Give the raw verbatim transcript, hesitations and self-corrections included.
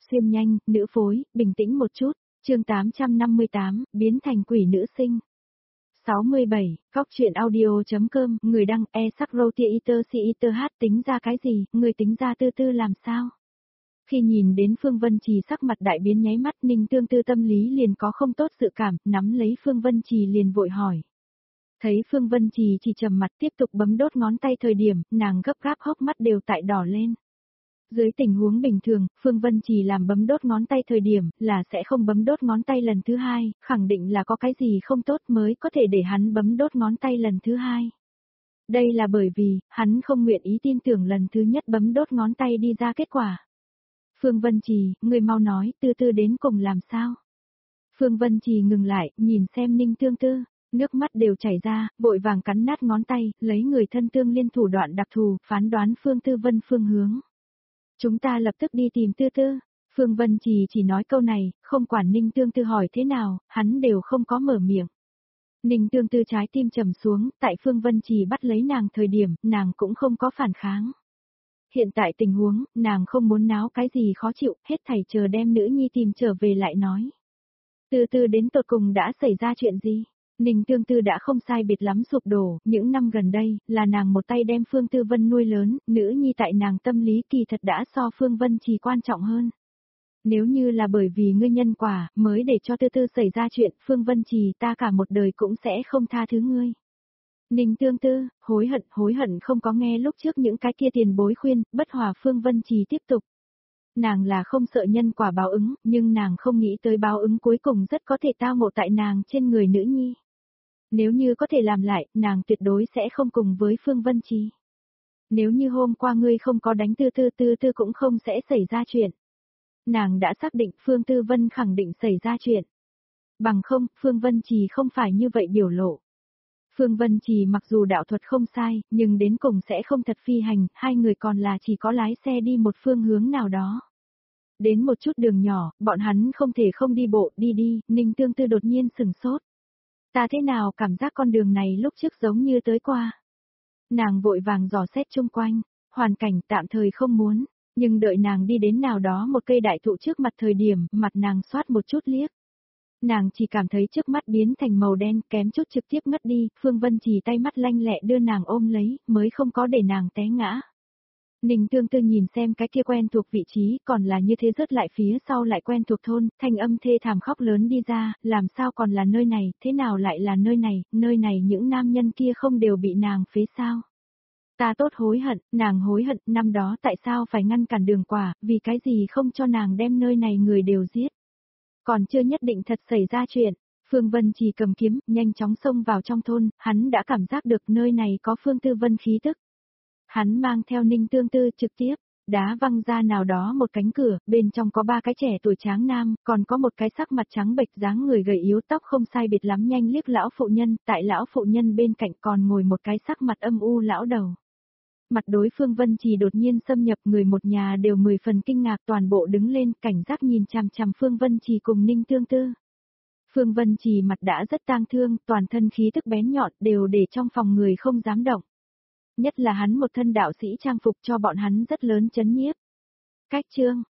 xuyên nhanh, nữ phối, bình tĩnh một chút, chương tám trăm năm mươi tám, biến thành quỷ nữ sinh. sáu mươi bảy, góc truyện audio.com, người đăng, e sắc roti iter si iter hát tính ra cái gì, người tính ra tư tư làm sao? Khi nhìn đến Phương Vân Trì sắc mặt đại biến nháy mắt, Ninh Tương Tư tâm lý liền có không tốt dự cảm, nắm lấy Phương Vân Trì liền vội hỏi. Thấy Phương Vân Trì chỉ trầm mặt tiếp tục bấm đốt ngón tay thời điểm, nàng gấp gáp hốc mắt đều tại đỏ lên. Dưới tình huống bình thường, Phương Vân Trì làm bấm đốt ngón tay thời điểm, là sẽ không bấm đốt ngón tay lần thứ hai, khẳng định là có cái gì không tốt mới có thể để hắn bấm đốt ngón tay lần thứ hai. Đây là bởi vì, hắn không nguyện ý tin tưởng lần thứ nhất bấm đốt ngón tay đi ra kết quả. Phương Vân Trì, người mau nói, Tư Tư đến cùng làm sao? Phương Vân Trì ngừng lại, nhìn xem Ninh Tương Tư, nước mắt đều chảy ra, vội vàng cắn nát ngón tay, lấy người thân tương liên thủ đoạn đặc thù, phán đoán Phương Tư Vân phương hướng. Chúng ta lập tức đi tìm Tư Tư. Phương Vân Trì chỉ nói câu này, không quản Ninh Tương Tư hỏi thế nào, hắn đều không có mở miệng. Ninh Tương Tư trái tim trầm xuống, tại Phương Vân Trì bắt lấy nàng thời điểm, nàng cũng không có phản kháng. Hiện tại tình huống, nàng không muốn náo cái gì khó chịu, hết thảy chờ đem nữ nhi tìm trở về lại nói. Tư Tư đến tột cùng đã xảy ra chuyện gì? Ninh Tương Tư đã không sai biệt lắm sụp đổ, những năm gần đây, là nàng một tay đem Phương Tư Vân nuôi lớn, nữ nhi tại nàng tâm lý kỳ thật đã so Phương Vân Trì quan trọng hơn. Nếu như là bởi vì ngươi nhân quả, mới để cho Tư Tư xảy ra chuyện, Phương Vân Trì ta cả một đời cũng sẽ không tha thứ ngươi. Ninh Tương Tư, hối hận, hối hận không có nghe lúc trước những cái kia tiền bối khuyên, bất hòa Phương Vân Trì tiếp tục. Nàng là không sợ nhân quả báo ứng, nhưng nàng không nghĩ tới báo ứng cuối cùng rất có thể tao ngộ tại nàng trên người nữ nhi. Nếu như có thể làm lại, nàng tuyệt đối sẽ không cùng với Phương Vân Trì. Nếu như hôm qua ngươi không có đánh Tư Tư, Tư Tư cũng không sẽ xảy ra chuyện. Nàng đã xác định Phương Tư Vân khẳng định xảy ra chuyện. Bằng không, Phương Vân Trì không phải như vậy biểu lộ. Phương Vân Trì mặc dù đạo thuật không sai, nhưng đến cùng sẽ không thật phi hành, hai người còn là chỉ có lái xe đi một phương hướng nào đó. Đến một chút đường nhỏ, bọn hắn không thể không đi bộ, đi đi, Ninh Tương Tư đột nhiên sừng sốt. Ta thế nào cảm giác con đường này lúc trước giống như tới qua. Nàng vội vàng dò xét chung quanh, hoàn cảnh tạm thời không muốn, nhưng đợi nàng đi đến nào đó một cây đại thụ trước mặt thời điểm, mặt nàng xoát một chút liếc. Nàng chỉ cảm thấy trước mắt biến thành màu đen, kém chút trực tiếp ngất đi, Phương Vân Trì tay mắt lanh lẹ đưa nàng ôm lấy, mới không có để nàng té ngã. Ninh Tương Tư nhìn xem cái kia quen thuộc vị trí, còn là như thế rớt lại phía sau lại quen thuộc thôn, thanh âm thê thảm khóc lớn đi ra, làm sao còn là nơi này, thế nào lại là nơi này, nơi này những nam nhân kia không đều bị nàng phế sao? Ta tốt hối hận, nàng hối hận, năm đó tại sao phải ngăn cản đường quả, vì cái gì không cho nàng đem nơi này người đều giết. Còn chưa nhất định thật xảy ra chuyện, Phương Vân Trì cầm kiếm, nhanh chóng xông vào trong thôn, hắn đã cảm giác được nơi này có Phương Tư Vân khí tức. Hắn mang theo Ninh Tương Tư trực tiếp, đá văng ra nào đó một cánh cửa, bên trong có ba cái trẻ tuổi tráng nam, còn có một cái sắc mặt trắng bệch dáng người gầy yếu tóc không sai biệt lắm nhanh liếc lão phụ nhân, tại lão phụ nhân bên cạnh còn ngồi một cái sắc mặt âm u lão đầu. Mặt đối Phương Vân Trì đột nhiên xâm nhập người một nhà đều mười phần kinh ngạc toàn bộ đứng lên cảnh giác nhìn chằm chằm Phương Vân Trì cùng Ninh Tương Tư. Phương Vân Trì mặt đã rất tang thương, toàn thân khí tức bén nhọn đều để trong phòng người không dám động. Nhất là hắn một thân đạo sĩ trang phục cho bọn hắn rất lớn chấn nhiếp. Cách chương,